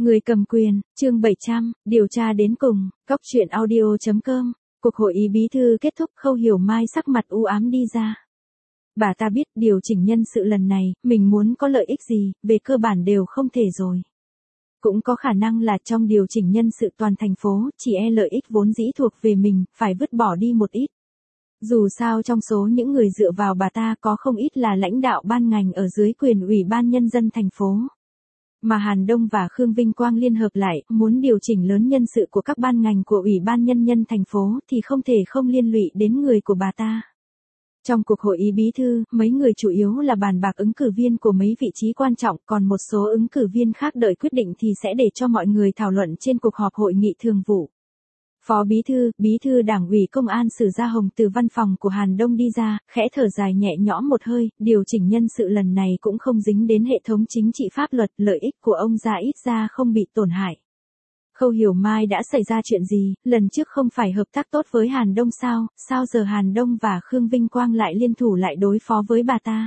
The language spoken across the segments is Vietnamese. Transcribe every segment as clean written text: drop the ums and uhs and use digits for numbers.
Người cầm quyền, chương 700, điều tra đến cùng, Cóc truyện audio.com. Cuộc hội ý bí thư kết thúc, Khâu Hiểu Mai sắc mặt u ám đi ra. Bà ta biết điều chỉnh nhân sự lần này, mình muốn có lợi ích gì, về cơ bản đều không thể rồi. Cũng có khả năng là trong điều chỉnh nhân sự toàn thành phố, chỉ lợi ích vốn dĩ thuộc về mình, phải vứt bỏ đi một ít. Dù sao trong số những người dựa vào bà ta có không ít là lãnh đạo ban ngành ở dưới quyền Ủy ban Nhân dân thành phố. Mà Hàn Đông và Khương Vinh Quang liên hợp lại, muốn điều chỉnh lớn nhân sự của các ban ngành của Ủy ban Nhân dân thành phố thì không thể không liên lụy đến người của bà ta. Trong cuộc hội ý bí thư, mấy người chủ yếu là bàn bạc ứng cử viên của mấy vị trí quan trọng, còn một số ứng cử viên khác đợi quyết định thì sẽ để cho mọi người thảo luận trên cuộc họp hội nghị thường vụ. Phó bí thư Đảng ủy Công an Sử Gia Hồng từ văn phòng của Hàn Đông đi ra, khẽ thở dài nhẹ nhõm một hơi, điều chỉnh nhân sự lần này cũng không dính đến hệ thống chính trị pháp luật, lợi ích của ông ra ít ra không bị tổn hại. Khâu Hiểu Mai đã xảy ra chuyện gì, lần trước không phải hợp tác tốt với Hàn Đông sao giờ Hàn Đông và Khương Vinh Quang lại liên thủ lại đối phó với bà ta?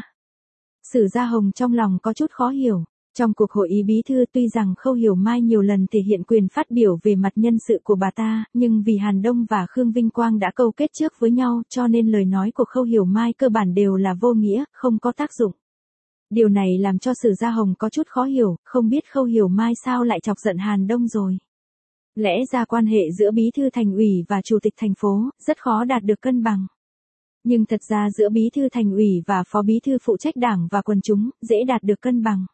Sử Gia Hồng trong lòng có chút khó hiểu. Trong cuộc hội ý bí thư tuy rằng Khâu Hiểu Mai nhiều lần thể hiện quyền phát biểu về mặt nhân sự của bà ta, nhưng vì Hàn Đông và Khương Vinh Quang đã câu kết trước với nhau cho nên lời nói của Khâu Hiểu Mai cơ bản đều là vô nghĩa, không có tác dụng. Điều này làm cho Sử Gia Hồng có chút khó hiểu, không biết Khâu Hiểu Mai sao lại chọc giận Hàn Đông rồi. Lẽ ra quan hệ giữa bí thư thành ủy và chủ tịch thành phố rất khó đạt được cân bằng. Nhưng thật ra giữa bí thư thành ủy và phó bí thư phụ trách đảng và quần chúng dễ đạt được cân bằng.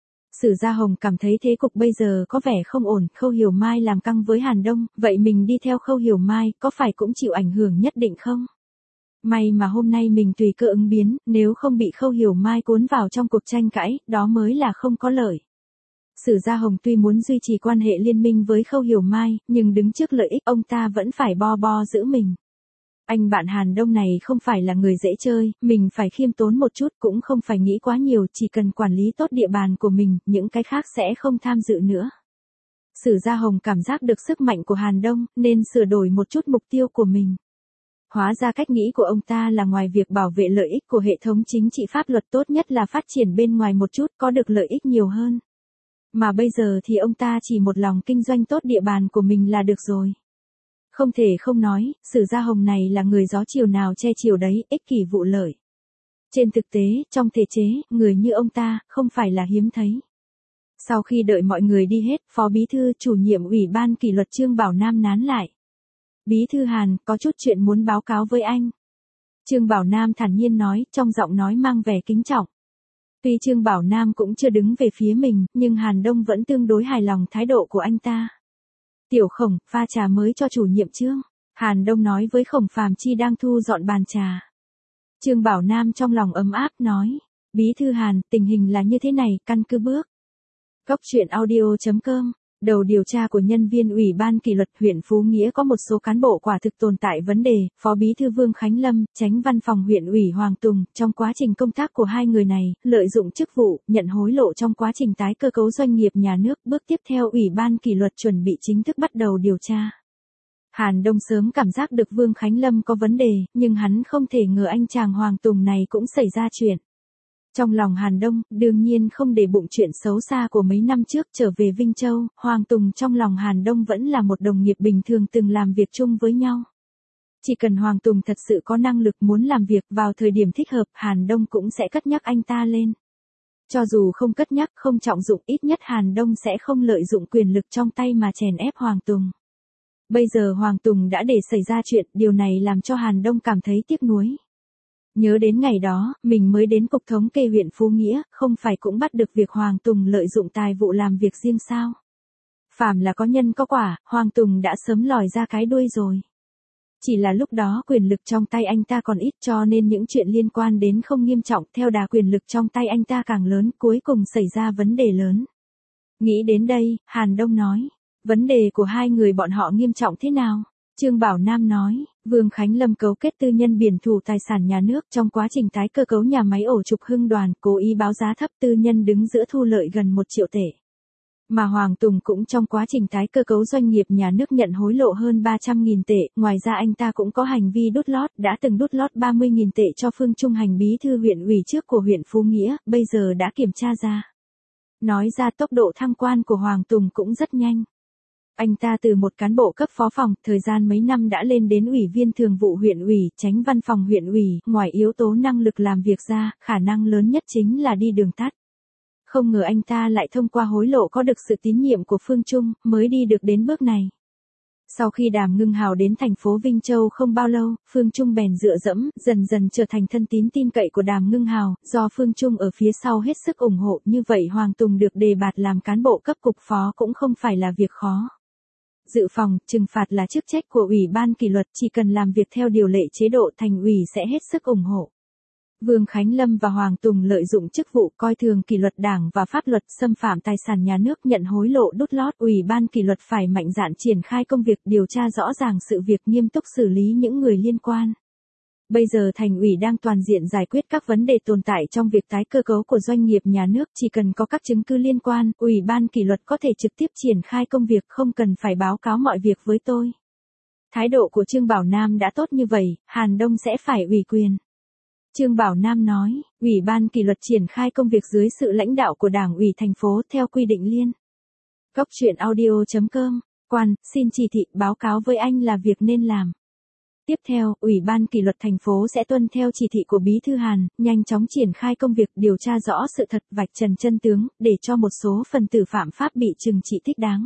Sử Gia Hồng cảm thấy thế cục bây giờ có vẻ không ổn, Khâu Hiểu Mai làm căng với Hàn Đông, vậy mình đi theo Khâu Hiểu Mai có phải cũng chịu ảnh hưởng nhất định không? May mà hôm nay mình tùy cơ ứng biến, nếu không bị Khâu Hiểu Mai cuốn vào trong cuộc tranh cãi, đó mới là không có lợi. Sử Gia Hồng tuy muốn duy trì quan hệ liên minh với Khâu Hiểu Mai, nhưng đứng trước lợi ích ông ta vẫn phải bo giữ mình. Anh bạn Hàn Đông này không phải là người dễ chơi, mình phải khiêm tốn một chút, cũng không phải nghĩ quá nhiều, chỉ cần quản lý tốt địa bàn của mình, những cái khác sẽ không tham dự nữa. Sử Gia Hồng cảm giác được sức mạnh của Hàn Đông, nên sửa đổi một chút mục tiêu của mình. Hóa ra cách nghĩ của ông ta là ngoài việc bảo vệ lợi ích của hệ thống chính trị pháp luật tốt nhất là phát triển bên ngoài một chút, có được lợi ích nhiều hơn. Mà bây giờ thì ông ta chỉ một lòng kinh doanh tốt địa bàn của mình là được rồi. Không thể không nói, Sử Gia Hồng này là người gió chiều nào che chiều đấy, ích kỷ vụ lợi. Trên thực tế, trong thể chế, người như ông ta, không phải là hiếm thấy. Sau khi đợi mọi người đi hết, Phó Bí thư chủ nhiệm Ủy ban kỷ luật Trương Bảo Nam nán lại. Bí thư Hàn, có chút chuyện muốn báo cáo với anh. Trương Bảo Nam thản nhiên nói, trong giọng nói mang vẻ kính trọng. Tuy Trương Bảo Nam cũng chưa đứng về phía mình, nhưng Hàn Đông vẫn tương đối hài lòng thái độ của anh ta. Tiểu Khổng, pha trà mới cho chủ nhiệm Trương. Hàn Đông nói với Khổng Phàm Chi đang thu dọn bàn trà. Trương Bảo Nam trong lòng ấm áp nói. Bí thư Hàn, tình hình là như thế này, căn cứ bước. Cóc truyện audio.com. Đầu điều tra của nhân viên Ủy ban kỷ luật huyện Phú Nghĩa có một số cán bộ quả thực tồn tại vấn đề, Phó Bí thư Vương Khánh Lâm, Chánh Văn phòng huyện ủy Hoàng Tùng, trong quá trình công tác của hai người này, lợi dụng chức vụ, nhận hối lộ trong quá trình tái cơ cấu doanh nghiệp nhà nước, bước tiếp theo Ủy ban kỷ luật chuẩn bị chính thức bắt đầu điều tra. Hàn Đông sớm cảm giác được Vương Khánh Lâm có vấn đề, nhưng hắn không thể ngờ anh chàng Hoàng Tùng này cũng xảy ra chuyện. Trong lòng Hàn Đông, đương nhiên không để bụng chuyện xấu xa của mấy năm trước trở về Vinh Châu, Hoàng Tùng trong lòng Hàn Đông vẫn là một đồng nghiệp bình thường từng làm việc chung với nhau. Chỉ cần Hoàng Tùng thật sự có năng lực muốn làm việc vào thời điểm thích hợp, Hàn Đông cũng sẽ cất nhắc anh ta lên. Cho dù không cất nhắc, không trọng dụng, ít nhất Hàn Đông sẽ không lợi dụng quyền lực trong tay mà chèn ép Hoàng Tùng. Bây giờ Hoàng Tùng đã để xảy ra chuyện, điều này làm cho Hàn Đông cảm thấy tiếc nuối. Nhớ đến ngày đó, mình mới đến cục thống kê huyện Phú Nghĩa, không phải cũng bắt được việc Hoàng Tùng lợi dụng tài vụ làm việc riêng sao? Phàm là có nhân có quả, Hoàng Tùng đã sớm lòi ra cái đuôi rồi. Chỉ là lúc đó quyền lực trong tay anh ta còn ít cho nên những chuyện liên quan đến không nghiêm trọng, theo đà quyền lực trong tay anh ta càng lớn, cuối cùng xảy ra vấn đề lớn. Nghĩ đến đây, Hàn Đông nói, vấn đề của hai người bọn họ nghiêm trọng thế nào? Trương Bảo Nam nói, Vương Khánh Lâm cấu kết tư nhân biển thủ tài sản nhà nước trong quá trình tái cơ cấu nhà máy ổ trục Hưng Đoàn, cố ý báo giá thấp, tư nhân đứng giữa thu lợi gần 1 triệu tệ. Mà Hoàng Tùng cũng trong quá trình tái cơ cấu doanh nghiệp nhà nước nhận hối lộ hơn 300.000 tệ, ngoài ra anh ta cũng có hành vi đút lót, đã từng đút lót 30.000 tệ cho Phương Trung Hành bí thư huyện ủy trước của huyện Phú Nghĩa, bây giờ đã kiểm tra ra. Nói ra tốc độ thăng quan của Hoàng Tùng cũng rất nhanh. Anh ta từ một cán bộ cấp phó phòng, thời gian mấy năm đã lên đến ủy viên thường vụ huyện ủy, chánh văn phòng huyện ủy, ngoài yếu tố năng lực làm việc ra, khả năng lớn nhất chính là đi đường tắt. Không ngờ anh ta lại thông qua hối lộ có được sự tín nhiệm của Phương Trung, mới đi được đến bước này. Sau khi Đàm Ngưng Hào đến thành phố Vinh Châu không bao lâu, Phương Trung bèn dựa dẫm, dần dần trở thành thân tín tin cậy của Đàm Ngưng Hào, do Phương Trung ở phía sau hết sức ủng hộ, như vậy Hoàng Tùng được đề bạt làm cán bộ cấp cục phó cũng không phải là việc khó. Dự phòng, trừng phạt là chức trách của Ủy ban kỷ luật, chỉ cần làm việc theo điều lệ chế độ thành ủy sẽ hết sức ủng hộ. Vương Khánh Lâm và Hoàng Tùng lợi dụng chức vụ coi thường kỷ luật đảng và pháp luật, xâm phạm tài sản nhà nước, nhận hối lộ đút lót. Ủy ban kỷ luật phải mạnh dạn triển khai công việc điều tra rõ ràng sự việc, nghiêm túc xử lý những người liên quan. Bây giờ thành ủy đang toàn diện giải quyết các vấn đề tồn tại trong việc tái cơ cấu của doanh nghiệp nhà nước, chỉ cần có các chứng cứ liên quan, Ủy ban kỷ luật có thể trực tiếp triển khai công việc, không cần phải báo cáo mọi việc với tôi. Thái độ của Trương Bảo Nam đã tốt như vậy, Hàn Đông sẽ phải ủy quyền. Trương Bảo Nam nói, Ủy ban kỷ luật triển khai công việc dưới sự lãnh đạo của Đảng ủy thành phố theo quy định liên. Cốc truyện audio.com, quan, xin chỉ thị, báo cáo với anh là việc nên làm. Tiếp theo, Ủy ban kỷ luật thành phố sẽ tuân theo chỉ thị của Bí thư Hàn, nhanh chóng triển khai công việc điều tra rõ sự thật, vạch trần chân tướng, để cho một số phần tử phạm pháp bị trừng trị thích đáng.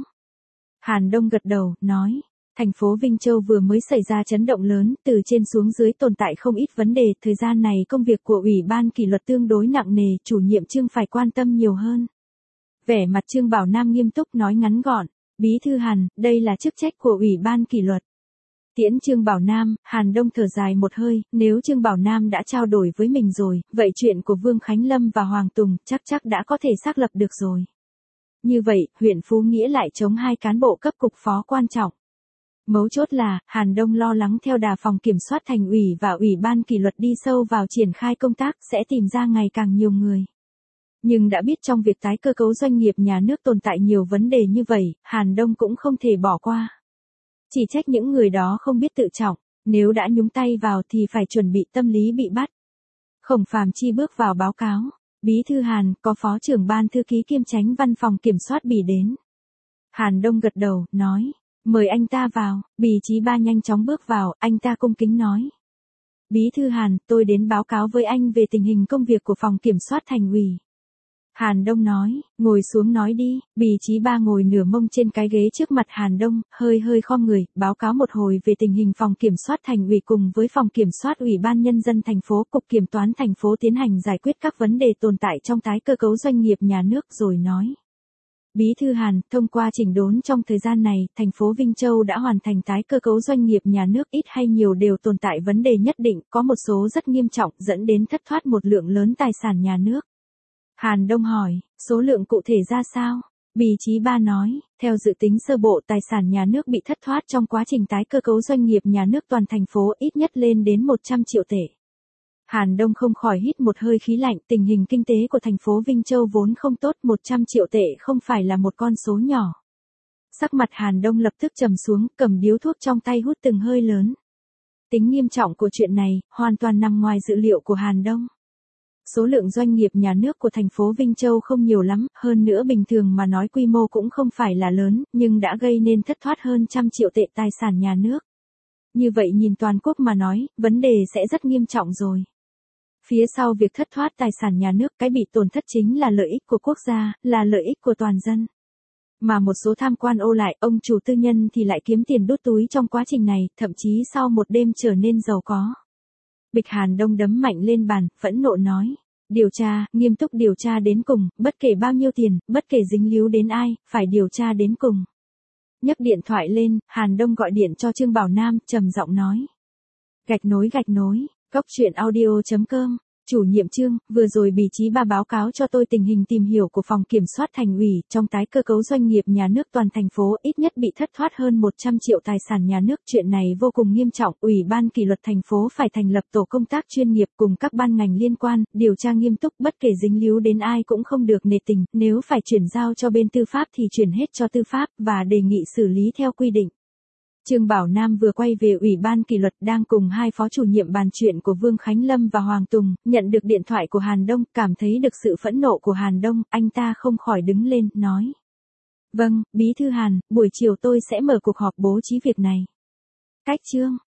Hàn Đông gật đầu, nói, thành phố Vinh Châu vừa mới xảy ra chấn động lớn, từ trên xuống dưới tồn tại không ít vấn đề, thời gian này công việc của Ủy ban kỷ luật tương đối nặng nề, chủ nhiệm Trương phải quan tâm nhiều hơn. Vẻ mặt Trương Bảo Nam nghiêm túc nói ngắn gọn, Bí thư Hàn, đây là chức trách của Ủy ban kỷ luật. Tiễn Trương Bảo Nam, Hàn Đông thở dài một hơi, nếu Trương Bảo Nam đã trao đổi với mình rồi, vậy chuyện của Vương Khánh Lâm và Hoàng Tùng chắc đã có thể xác lập được rồi. Như vậy, huyện Phú Nghĩa lại chống hai cán bộ cấp cục phó quan trọng. Mấu chốt là, Hàn Đông lo lắng theo đà phòng kiểm soát thành ủy và Ủy ban kỷ luật đi sâu vào triển khai công tác sẽ tìm ra ngày càng nhiều người. Nhưng đã biết trong việc tái cơ cấu doanh nghiệp nhà nước tồn tại nhiều vấn đề như vậy, Hàn Đông cũng không thể bỏ qua. Chỉ trách những người đó không biết tự trọng, nếu đã nhúng tay vào thì phải chuẩn bị tâm lý bị bắt. Khổng Phàm Chi bước vào báo cáo, Bí thư Hàn, có phó trưởng ban thư ký kiêm chánh văn phòng kiểm soát Bỉ đến. Hàn Đông gật đầu, nói, mời anh ta vào. Bỉ Chí Ba nhanh chóng bước vào, anh ta cung kính nói. Bí thư Hàn, tôi đến báo cáo với anh về tình hình công việc của phòng kiểm soát thành ủy. Hàn Đông nói, ngồi xuống nói đi. Bỉ Chí Ba ngồi nửa mông trên cái ghế trước mặt Hàn Đông, hơi khom người, báo cáo một hồi về tình hình phòng kiểm soát thành ủy cùng với phòng kiểm soát Ủy ban Nhân dân thành phố, Cục Kiểm toán thành phố tiến hành giải quyết các vấn đề tồn tại trong tái cơ cấu doanh nghiệp nhà nước rồi nói. Bí thư Hàn, thông qua chỉnh đốn trong thời gian này, thành phố Vinh Châu đã hoàn thành tái cơ cấu doanh nghiệp nhà nước, ít hay nhiều đều tồn tại vấn đề nhất định, có một số rất nghiêm trọng dẫn đến thất thoát một lượng lớn tài sản nhà nước. Hàn Đông hỏi, số lượng cụ thể ra sao? Bỉ Chí Ba nói, theo dự tính sơ bộ tài sản nhà nước bị thất thoát trong quá trình tái cơ cấu doanh nghiệp nhà nước toàn thành phố ít nhất lên đến 100 triệu tệ. Hàn Đông không khỏi hít một hơi khí lạnh, tình hình kinh tế của thành phố Vinh Châu vốn không tốt, 100 triệu tệ không phải là một con số nhỏ. Sắc mặt Hàn Đông lập tức trầm xuống, cầm điếu thuốc trong tay hút từng hơi lớn. Tính nghiêm trọng của chuyện này, hoàn toàn nằm ngoài dự liệu của Hàn Đông. Số lượng doanh nghiệp nhà nước của thành phố Vinh Châu không nhiều lắm, hơn nữa bình thường mà nói quy mô cũng không phải là lớn, nhưng đã gây nên thất thoát hơn 100 triệu tệ tài sản nhà nước. Như vậy nhìn toàn quốc mà nói, vấn đề sẽ rất nghiêm trọng rồi. Phía sau việc thất thoát tài sản nhà nước, cái bị tổn thất chính là lợi ích của quốc gia, là lợi ích của toàn dân. Mà một số tham quan ô lại, ông chủ tư nhân thì lại kiếm tiền đút túi trong quá trình này, thậm chí sau một đêm trở nên giàu có. Bịch Hàn Đông đấm mạnh lên bàn, phẫn nộ nói. Điều tra, nghiêm túc điều tra đến cùng, bất kể bao nhiêu tiền, bất kể dính líu đến ai, phải điều tra đến cùng. Nhấc điện thoại lên, Hàn Đông gọi điện cho Trương Bảo Nam, trầm giọng nói. Gạch nối, cốc truyện audio.com. Chủ nhiệm Trương, vừa rồi Bỉ Chí Ba báo cáo cho tôi tình hình tìm hiểu của phòng kiểm soát thành ủy, trong tái cơ cấu doanh nghiệp nhà nước toàn thành phố ít nhất bị thất thoát hơn 100 triệu tài sản nhà nước. Chuyện này vô cùng nghiêm trọng, Ủy ban kỷ luật thành phố phải thành lập tổ công tác chuyên nghiệp cùng các ban ngành liên quan, điều tra nghiêm túc, bất kể dính líu đến ai cũng không được nề tình, nếu phải chuyển giao cho bên tư pháp thì chuyển hết cho tư pháp, và đề nghị xử lý theo quy định. Trương Bảo Nam vừa quay về Ủy ban kỷ luật đang cùng hai phó chủ nhiệm bàn chuyện của Vương Khánh Lâm và Hoàng Tùng, nhận được điện thoại của Hàn Đông, cảm thấy được sự phẫn nộ của Hàn Đông, anh ta không khỏi đứng lên, nói. Vâng, Bí thư Hàn, buổi chiều tôi sẽ mở cuộc họp bố trí việc này. Cách chương.